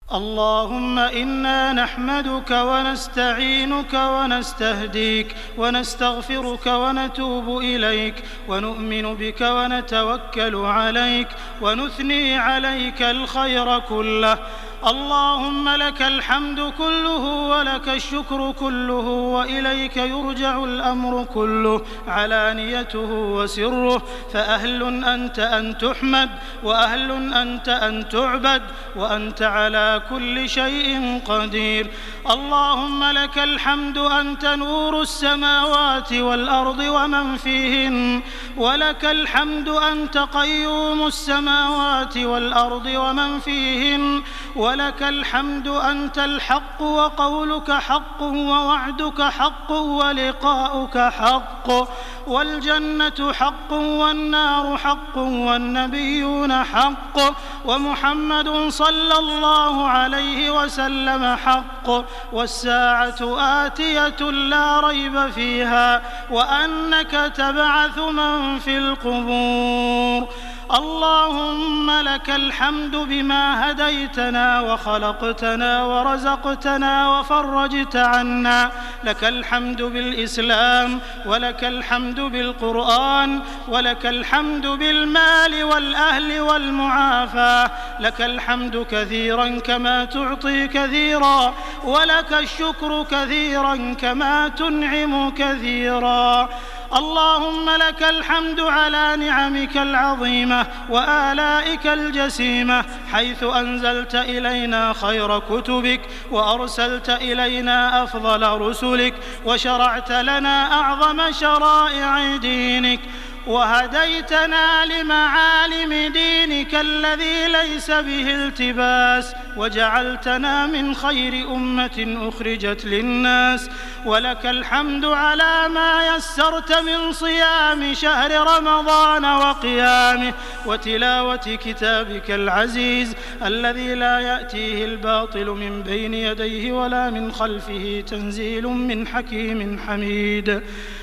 اللهم إنا نحمدك ونستعينك ونستهديك ونستغفرك ونتوب إليك ونؤمن بك ونتوكل عليك ونثني عليك الخير كله. اللهم لك الحمد كله ولك الشكر كله وإليك يرجع الأمر كله علانيته وسره، فأهل أنت أن تحمد وأهل أنت أن تعبد وأنت على كل شيء قدير. اللهم لك الحمد أنت نور السماوات والأرض ومن فيهن، ولك الحمد أنت قيوم السماوات والأرض ومن فيهن، ولك الحمد أنت الحق وقولك حق ووعدك حق ولقاؤك حق، والجنة حق والنار حق والنبيون حق ومحمد صلى الله عليه وسلم حق، والساعة آتية لا ريب فيها، وأنك تبعث من في القبور. اللهم لك الحمد بما هديتنا وخلقتنا ورزقتنا وفرجت عنا، لك الحمد بالإسلام ولك الحمد بالقرآن ولك الحمد بالمال والأهل والمعافاة، لك الحمد كثيرا كما تعطي كثيرا، ولك الشكر كثيرا كما تنعم كثيرا. اللهم لك الحمد على نعمك العظيمة وآلائك الجسيمة، حيث أنزلت إلينا خير كتبك وأرسلت إلينا أفضل رسلك وشرعت لنا أعظم شرائع دينك، وهديتنا لمعالم دينك الذي ليس به التباس، وجعلتنا من خير أمة أخرجت للناس. ولك الحمد على ما يسرت من صيام شهر رمضان وقيامه وتلاوة كتابك العزيز الذي لا يأتيه الباطل من بين يديه ولا من خلفه، تنزيل من حكيم حميد.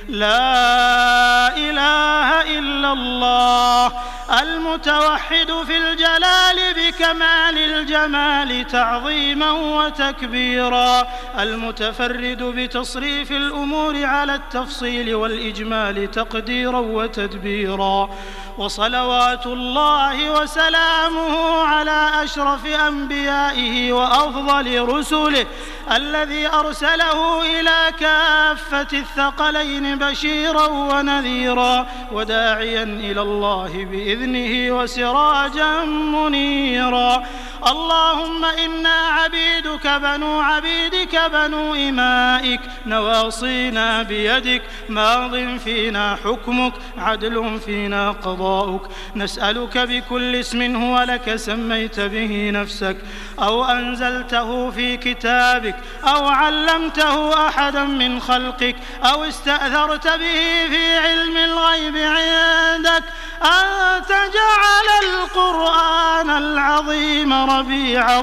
لا إله إلا الله المتوحد في الجلال بكمال الجمال تعظيما وتكبيرا، المتفرد بتصريف الأمور على التفصيل والإجمال تقديرا وتدبيرا. وصلوات الله وسلامه على أشرف أنبيائه وأفضل رسله الذي أرسله إلى كافة الثقلين بشيرا ونذيرا وداعيا إلى الله بإذنه وسراجا منيرا. اللهم إنا عبيدك بنو عبيدك بنو إمائك، نواصينا بيدك، ماض فينا حكمك، عدل فينا قضاؤك. نسألك بكل اسم هو لك سميت به نفسك أو أنزلته في كتابك أو علمته أحدا من خلقك أو استأثرت به في علم الغيب عندك أن تجعل القرآن العظيم ربيع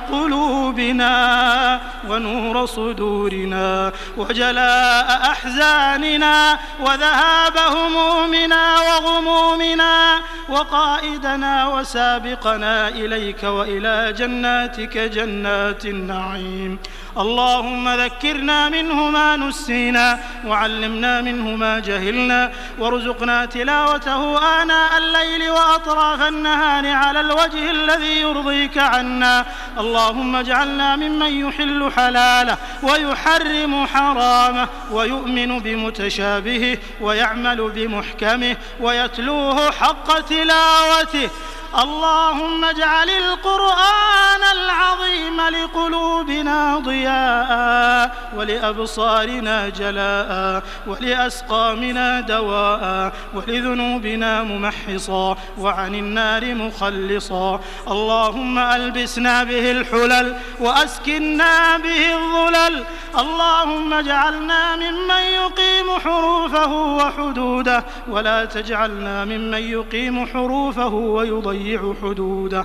قلوبنا ونور صدورنا وجلاء أحزاننا وذهاب همومنا وغمومنا، وقائدنا وسابقنا إليك وإلى جناتك جنات النعيم. اللهم ذكرنا منه ما نسينا وعلمنا منه ما جهلنا، وارزقنا تلاوته آناء الليل وأطراف النهار على الوجه الذي يرضيك عنا. اللهم اجعلنا ممن يحل حلاله ويحرم حرامه ويؤمن بمتشابهه ويعمل بمحكمه ويتلوه حق تلاوته. اللهم اجعل القرآن العظيم لقلوبنا ضياء ولأبصارنا جلاء ولأسقامنا دواء ولذنوبنا ممحصا وعن النار مخلصا. اللهم ألبسنا به الحلل وأسكنا به الظلل. اللهم اجعلنا ممن يقيم حروفه وحدوده ولا تجعلنا ممن يقيم حروفه ويضيع حدوده.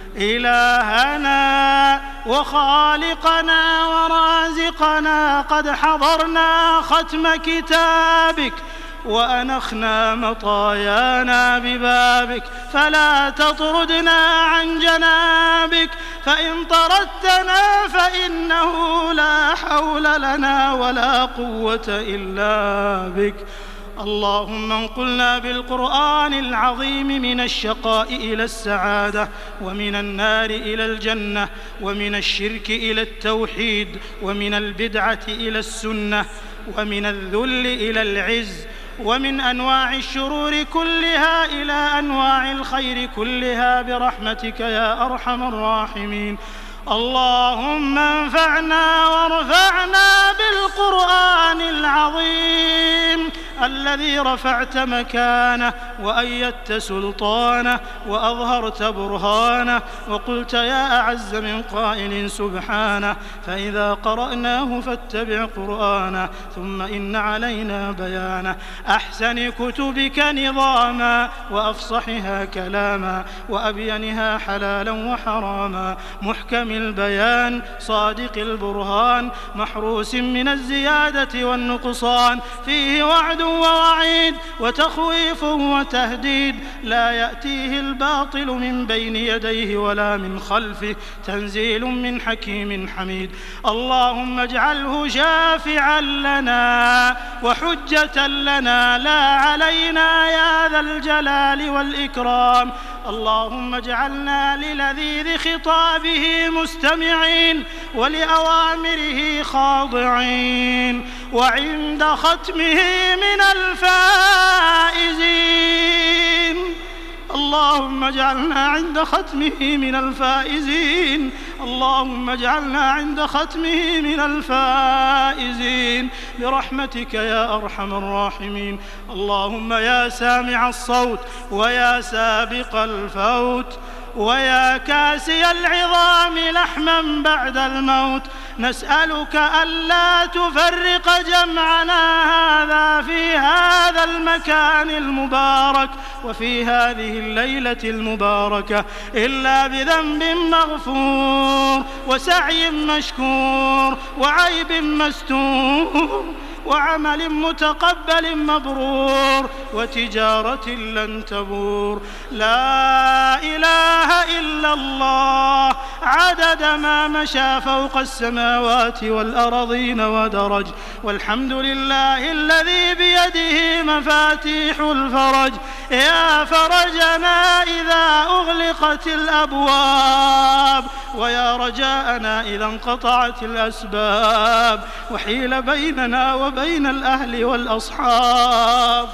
إلهنا وخالقنا ورازقنا، قد حضرنا ختم كتابك وأنخنا مطايانا ببابك، فلا تطردنا عن جنابك، فإن طردتنا فإنه لا حول لنا ولا قوة إلا بك. اللهم انقلنا بالقرآن العظيم من الشقاء إلى السعادة، ومن النار إلى الجنة، ومن الشرك إلى التوحيد، ومن البدعة إلى السنة، ومن الذل إلى العز، ومن أنواع الشرور كلها إلى أنواع الخير كلها برحمتك يا أرحم الراحمين. اللهم انفعنا وارفعنا بالقرآن العظيم الذي رفعت مكانه وأيدت سلطانه وأظهرت برهانه، وقلت يا أعز من قائل سبحانه: فإذا قرأناه فاتبع قرآنه ثم إن علينا بيانه. أحسن كتبك نظاما، وأفصحها كلاما، وأبينها حلالا وحراما، محكم البيان، صادق البرهان، محروس من الزيادة والنقصان، فيه وعد ووعيد وتخويف وتهديد، لا يأتيه الباطل من بين يديه ولا من خلفه، تنزيل من حكيم حميد. اللهم اجعله شافعا لنا وحجة لنا لا علينا يا ذا الجلال والإكرام. اللهم اجعلنا للذيذ خطابه مستمعين ولأوامره خاضعين، وعند ختمه من الفائزين. اللهم اجعلنا عند ختمه من الفائزين. اللهم اجعلنا عند ختمه من الفائزين برحمتك يا أرحم الراحمين. اللهم يا سامع الصوت، ويا سابق الفوت، ويا كاسي العظام لحما بعد الموت، نسألك ألا تفرق جمعنا هذا في هذا المكان المبارك وفي هذه الليلة المباركة إلا بذنب مغفور، وسعي مشكور، وعيب مستور، وعمل متقبل مبرور، وتجارة لن تبور. لا إله إلا الله عدد ما مشى فوق السماوات والأرضين ودرج، والحمد لله الذي بيده مفاتيح الفرج. يا فرجنا إذا أغلقت الأبواب، ويا رجاءنا إذا انقطعت الأسباب، وحيل بيننا وبين الأهل والأصحاب.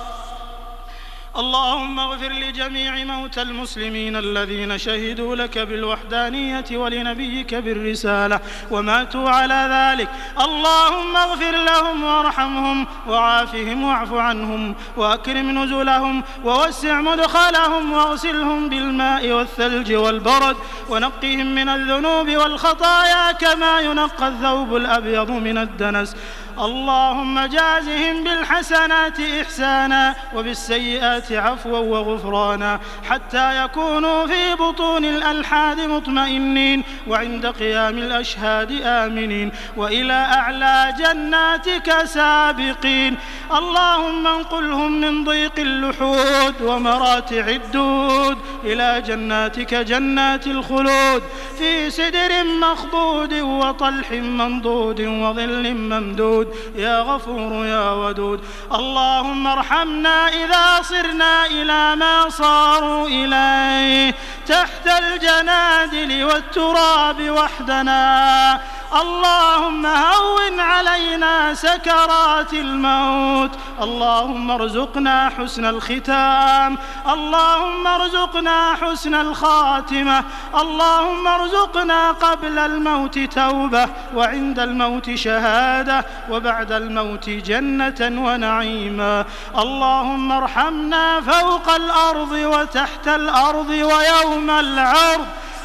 اللهم اغفر لجميع موتى المسلمين الذين شهدوا لك بالوحدانية ولنبيك بالرسالة وماتوا على ذلك. اللهم اغفر لهم وارحمهم وعافهم واعف عنهم وأكرم نزلهم ووسع مدخلهم واغسلهم بالماء والثلج والبرد ونقهم من الذنوب والخطايا كما ينقى الثوب الأبيض من الدنس. اللهم جازهم بالحسنات إحسانا وبالسيئات عفوا وغفرانا، حتى يكونوا في بطون الألحاد مطمئنين، وعند قيام الأشهاد آمنين، وإلى أعلى جناتك سابقين. اللهم انقلهم من ضيق اللحود ومراتع الدود إلى جناتك جنات الخلود، في سدر مخضود وطلح منضود وظل ممدود، يا غفور يا ودود. اللهم ارحمنا إذا صرنا إلى ما صاروا إليه تحت الجنادل والتراب وحدنا. اللهم هون علينا سكرات الموت. اللهم ارزقنا حسن الختام. اللهم ارزقنا حسن الخاتمة. اللهم ارزقنا قبل الموت توبة، وعند الموت شهادة، وبعد الموت جنة ونعيما. اللهم ارحمنا فوق الأرض وتحت الأرض ويوم العرض.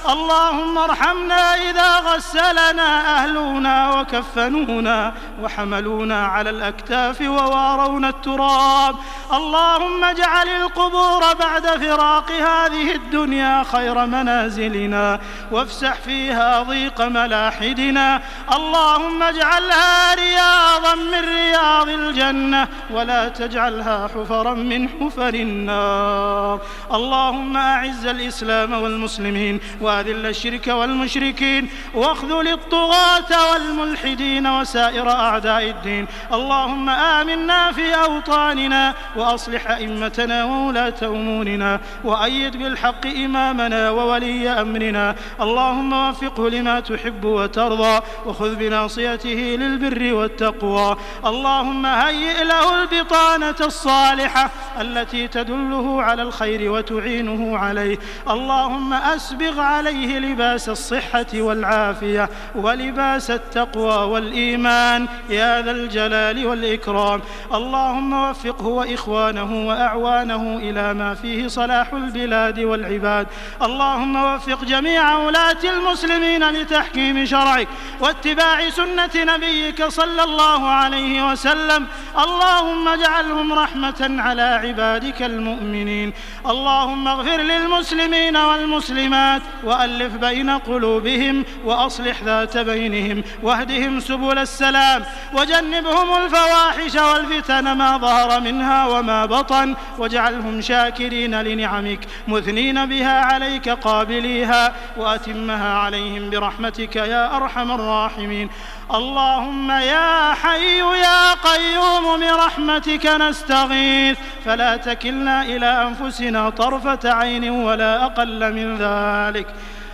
اللهم ارحمنا إذا غسلنا أهلنا وكفنونا وحملونا على الأكتاف ووارونا التراب. اللهم اجعل القبور بعد فراق هذه الدنيا خير منازلنا وافسح فيها ضيق ملاحدنا. اللهم اجعلها رياضا من رياض الجنة ولا تجعلها حفرا من حفر النار. اللهم أعز الإسلام والمسلمين وأذل الشرك والمشركين واخذل الطغاة والملحدين وسائر أعداء الدين. اللهم آمنا في أوطاننا وأصلح أئمتنا وولاة أمورنا وأيد بالحق إمامنا وولي أمرنا. اللهم وفقه لما تحب وترضى وخذ بناصيته للبر والتقوى. اللهم هيئ له البطانة الصالحة التي تدله على الخير وتعينه عليه. اللهم أسبغ عليه لباس الصحة والعافية ولباس التقوى والإيمان يا ذا الجلال والإكرام. اللهم وفقه وإخوانه وأعوانه إلى ما فيه صلاح البلاد والعباد. اللهم وفق جميع ولاة المسلمين لتحكيم شرعك واتباع سنة نبيك صلى الله عليه وسلم. اللهم اجعلهم رحمة على عبادك المؤمنين. اللهم اغفر للمسلمين والمسلمات وألف بين قلوبهم وأصلح ذات بينهم واهدهم سبل السلام وجنبهم الفواحش والفتن ما ظهر منها وما بطن واجعلهم شاكرين لنعمك مثنين بها عليك قابليها وأتمها عليهم برحمتك يا أرحم الراحمين. اللهم يا حي يا قيوم برحمتك نستغيث فلا تكلنا إلى أنفسنا طرفة عين ولا أقل من ذلك.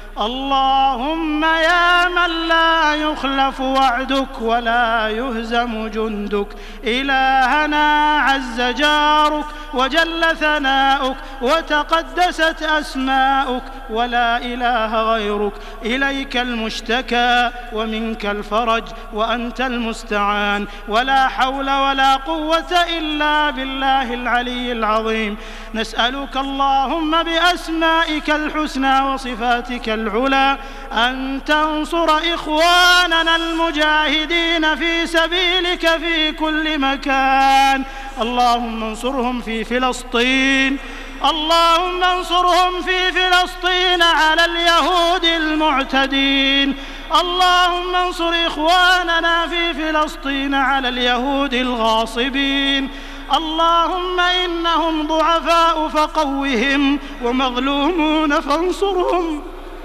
اللهم يا من لا يخلف وعدك ولا يهزم جندك إلهنا عز جارك وجل ثناؤك وتقدست أسماؤك ولا إله غيرك. إليك المشتكى ومنك الفرج وأنت المستعان ولا حول ولا قوة إلا بالله العلي العظيم. نسألك اللهم بأسمائك الحسنى وصفاتك العلى أن تنصر إخواننا المجاهدين في سبيلك في كل مكان. اللهم انصرهم في فلسطين. اللهم انصرهم في فلسطين على اليهود المعتدين. اللهم انصر إخواننا في فلسطين على اليهود الغاصبين. اللهم إنهم ضعفاء فقوهم ومظلومون فانصرهم.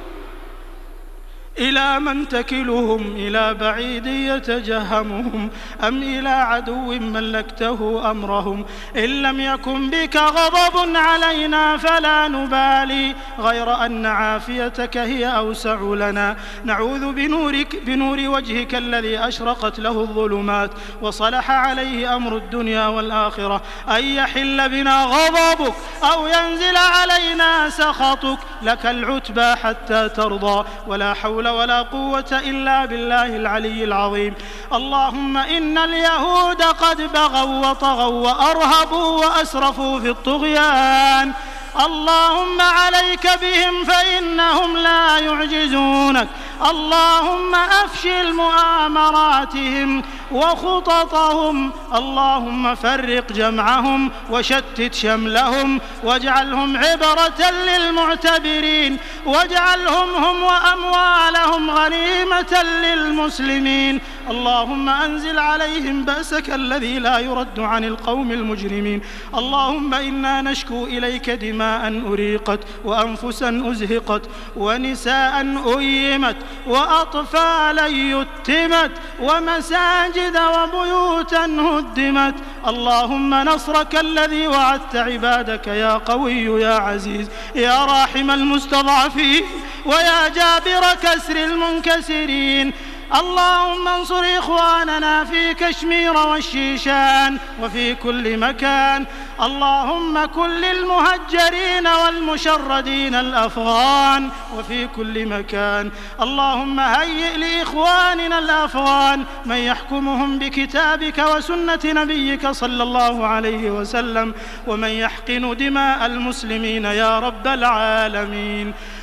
إلى من تكلهم؟ إلى بعيد يتجهمهم أم إلى عدو ملكته أمرهم؟ إن لم يكن بك غضب علينا فلا نبالي غير أن عافيتك هي أوسع لنا. نعوذ بنور وجهك الذي أشرقت له الظلمات وصلح عليه أمر الدنيا والآخرة أن يحل بنا غضبك أو ينزل علينا سخطك. لك العتبى حتى ترضى ولا حول ولا قوة إلا بالله العلي العظيم. اللهم إن اليهود قد بغوا وطغوا وأرهبوا وأسرفوا في الطغيان. اللهم عليك بهم فإنهم لا يعجزونك. اللهم أفشل مؤامراتهم وخططهم. اللهم فرق جمعهم وشتت شملهم واجعلهم عبرة للمعتبرين واجعلهم هم وأموالهم غنيمة للمسلمين. اللهم أنزل عليهم بأسك الذي لا يرد عن القوم المجرمين. اللهم إنا نشكو إليك دماء أريقت وأنفسا أزهقت ونساء أيمت وأطفالا يتمت ومساجد وبيوتا هدمت. اللهم نصرك الذي وعدت عبادك يا قوي يا عزيز يا راحم المستضعفين ويا جابر كسر المنكسرين. اللهم انصر إخواننا في كشمير والشيشان وفي كل مكان. اللهم كن للمهجرين والمشردين الأفغان وفي كل مكان. اللهم هيئ لإخواننا الأفغان من يحكمهم بكتابك وسنة نبيك صلى الله عليه وسلم ومن يحقن دماء المسلمين يا رب العالمين.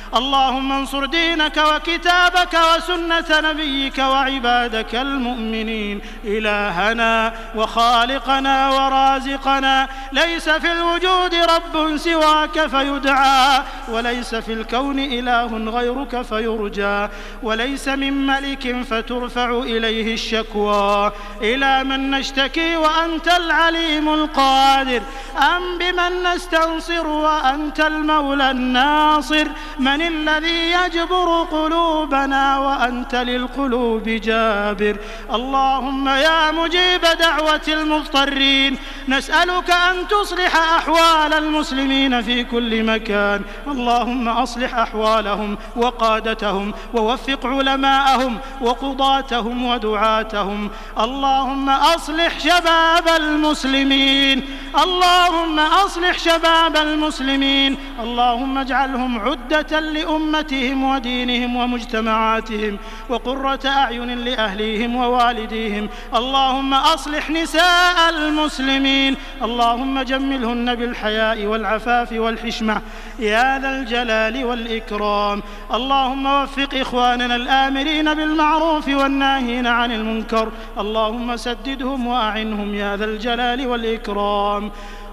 اللهم انصر دينك وكتابك وسنة نبيك وعبادك المؤمنين. إلهنا وخالقنا ورازقنا، ليس في الوجود رب سواك فيدعى، وليس في الكون إله غيرك فيرجى، وليس من ملك فترفع إليه الشكوى. إلى من نشتكي وأنت العليم القادر؟ أم بمن نستنصر وأنت المولى الناصر؟ من الذي يجبر قلوبنا وأنت للقلوب جابر؟ اللهم يا مجيب دعوة المضطرين، نسألك أن تصلح أحوال المسلمين في كل مكان. اللهم أصلح أحوالهم وقادتهم، ووفق علماءهم وقضاتهم ودعاتهم. اللهم أصلح شباب المسلمين، اللهم أصلح شباب المسلمين، اللهم اجعلهم عدة لأمتهم ودينهم ومجتمعاتهم وقرة أعين لأهليهم ووالديهم. اللهم أصلح نساء المسلمين، اللهم جملهن بالحياء والعفاف والحشمة يا ذا الجلال والإكرام. اللهم وفق إخواننا الآمرين بالمعروف والناهين عن المنكر، اللهم سددهم وأعنهم يا ذا الجلال والإكرام.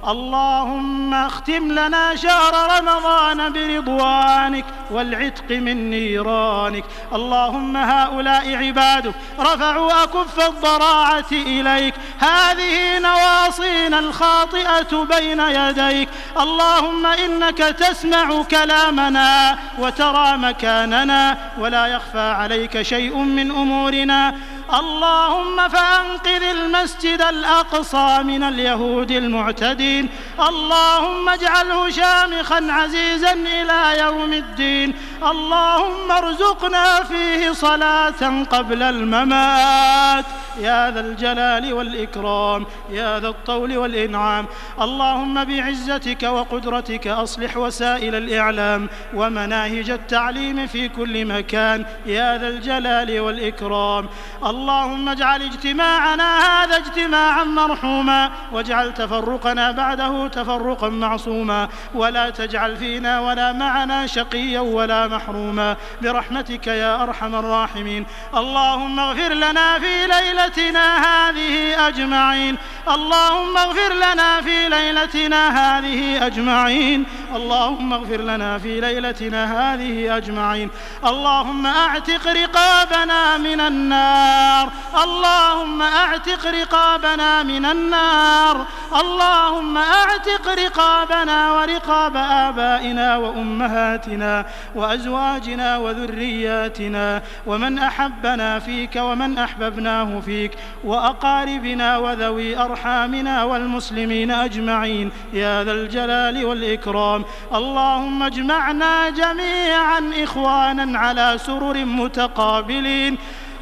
اللهم اختم لنا شهر رمضان برضوانك والعتق من نيرانك. اللهم هؤلاء عبادك رفعوا أكف الضراعة إليك، هذه نواصينا الخاطئة بين يديك. اللهم إنك تسمع كلامنا وترى مكاننا ولا يخفى عليك شيء من أمورنا. اللهم فأنقذ المسجد الأقصى من اليهود المعتدين، اللهم اجعله شامخا عزيزا إلى يوم الدين. اللهم ارزقنا فيه صلاة قبل الممات يا ذا الجلال والإكرام يا ذا الطول والإنعام. اللهم بعزتك وقدرتك أصلح وسائل الإعلام ومناهج التعليم في كل مكان يا ذا الجلال والإكرام. اللهم اجعل اجتماعنا هذا اجتماعا مرحوما، واجعل تفرقنا بعده تفرقا معصوما، ولا تجعل فينا ولا معنا شقيا ولا محروما برحمتك يا أرحم الراحمين. اللهم اغفر لنا في ليلتنا هذه أجمعين، اللهم اغفر لنا في ليلتنا هذه أجمعين، اللهم اغفر لنا في ليلتنا هذه أجمعين. اللهم أعتق رقابنا من النار، اللهم أعتق رقابنا من النار، اللهم أعتق رقابنا ورقاب آبائنا وأمهاتنا وأزواجنا وذرياتنا ومن أحبنا فيك ومن أحببناه فيك وأقاربنا وذوي أرحامنا والمسلمين أجمعين يا ذا الجلال والإكرام. اللهم اجمعنا جميعا إخوانا على سرر متقابلين.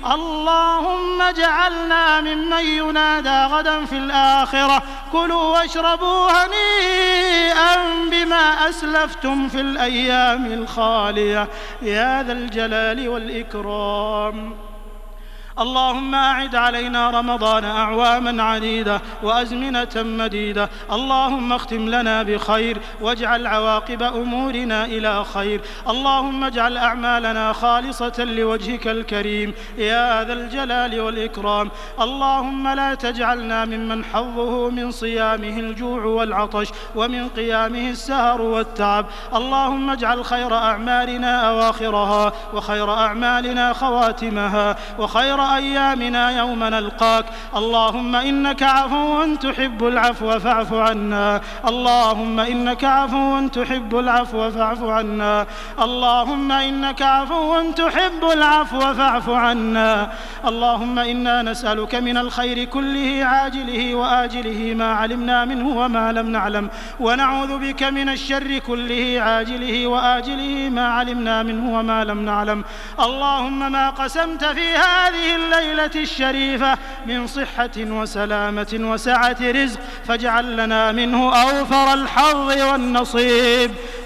اللهم اجعلنا ممن ينادى غدا في الآخرة كلوا واشربوا هنيئا بما أسلفتم في الأيام الخالية يا ذا الجلال والإكرام. اللهم أعد علينا رمضان أعواما عديدة وأزمنة مديدة. اللهم اختم لنا بخير واجعل عواقب أمورنا إلى خير. اللهم اجعل أعمالنا خالصة لوجهك الكريم يا ذا الجلال والإكرام. اللهم لا تجعلنا ممن حظه من صيامه الجوع والعطش ومن قيامه السهر والتعب. اللهم اجعل خير أعمالنا أواخرها وخير أعمالنا خواتمها وخير أيامنا يوم نلقاك. اللهم إنك عفو تحب العفو فاعف عنا، اللهم إنك عفو تحب العفو فاعف عنا، اللهم إنك عفو تحب العفو فاعف عنا. اللهم إنا نسألك من الخير كله عاجله وآجله ما علمنا منه وما لم نعلم، ونعوذ بك من الشر كله عاجله وآجله ما علمنا منه وما لم نعلم. اللهم ما قسمت في هذه الليلة الشريفة من صحة وسلامة وسعة رزق فاجعل لنا منه أوفر الحظ والنصيب،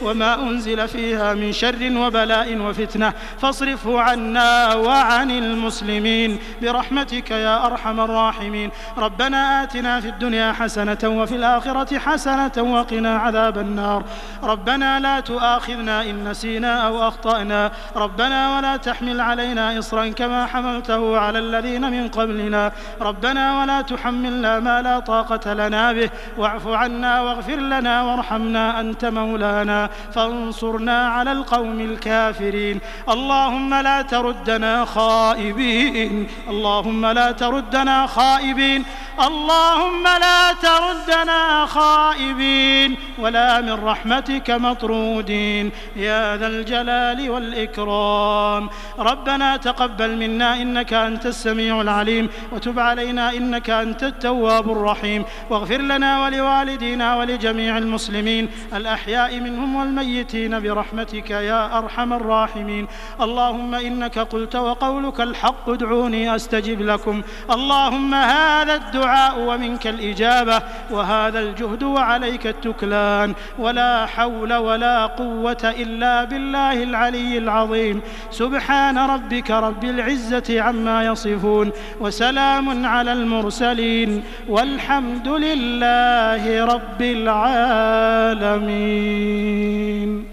وما أنزل فيها من شر وبلاء وفتنة فاصرفه عنا وعن المسلمين برحمتك يا أرحم الراحمين. ربنا آتنا في الدنيا حسنة وفي الآخرة حسنة وقنا عذاب النار. ربنا لا تؤاخذنا إن نسينا أو أخطأنا. ربنا ولا تحمل علينا إصرا كما حملته على الذين من قبلنا. ربنا ولا تحملنا ما لا طاقة لنا به. واعف عنا واغفر لنا وارحمنا أنت مولانا فانصرنا على القوم الكافرين. اللهم لا تردنا خائبين. اللهم لا تردنا خائبين. اللهم لا تردنا خائبين ولا من رحمتك مطرودين يا ذا الجلال والإكرام. ربنا تقبل منا إنك أنت السميع العليم وتب علينا إنك أنت التواب الرحيم. واغفر لنا ولوالدينا ولجميع المسلمين الأحياء منهم والميتين برحمتك يا أرحم الراحمين. اللهم إنك قلت وقولك الحق ادعوني أستجب لكم. اللهم هذا الدعاء ومنك الإجابة وهذا الجهد وعليك التكلان ولا حول ولا قوة إلا بالله العلي العظيم. سبحان ربك رب العزة عما يصفون وسلام على المرسلين والحمد لله رب العالمين.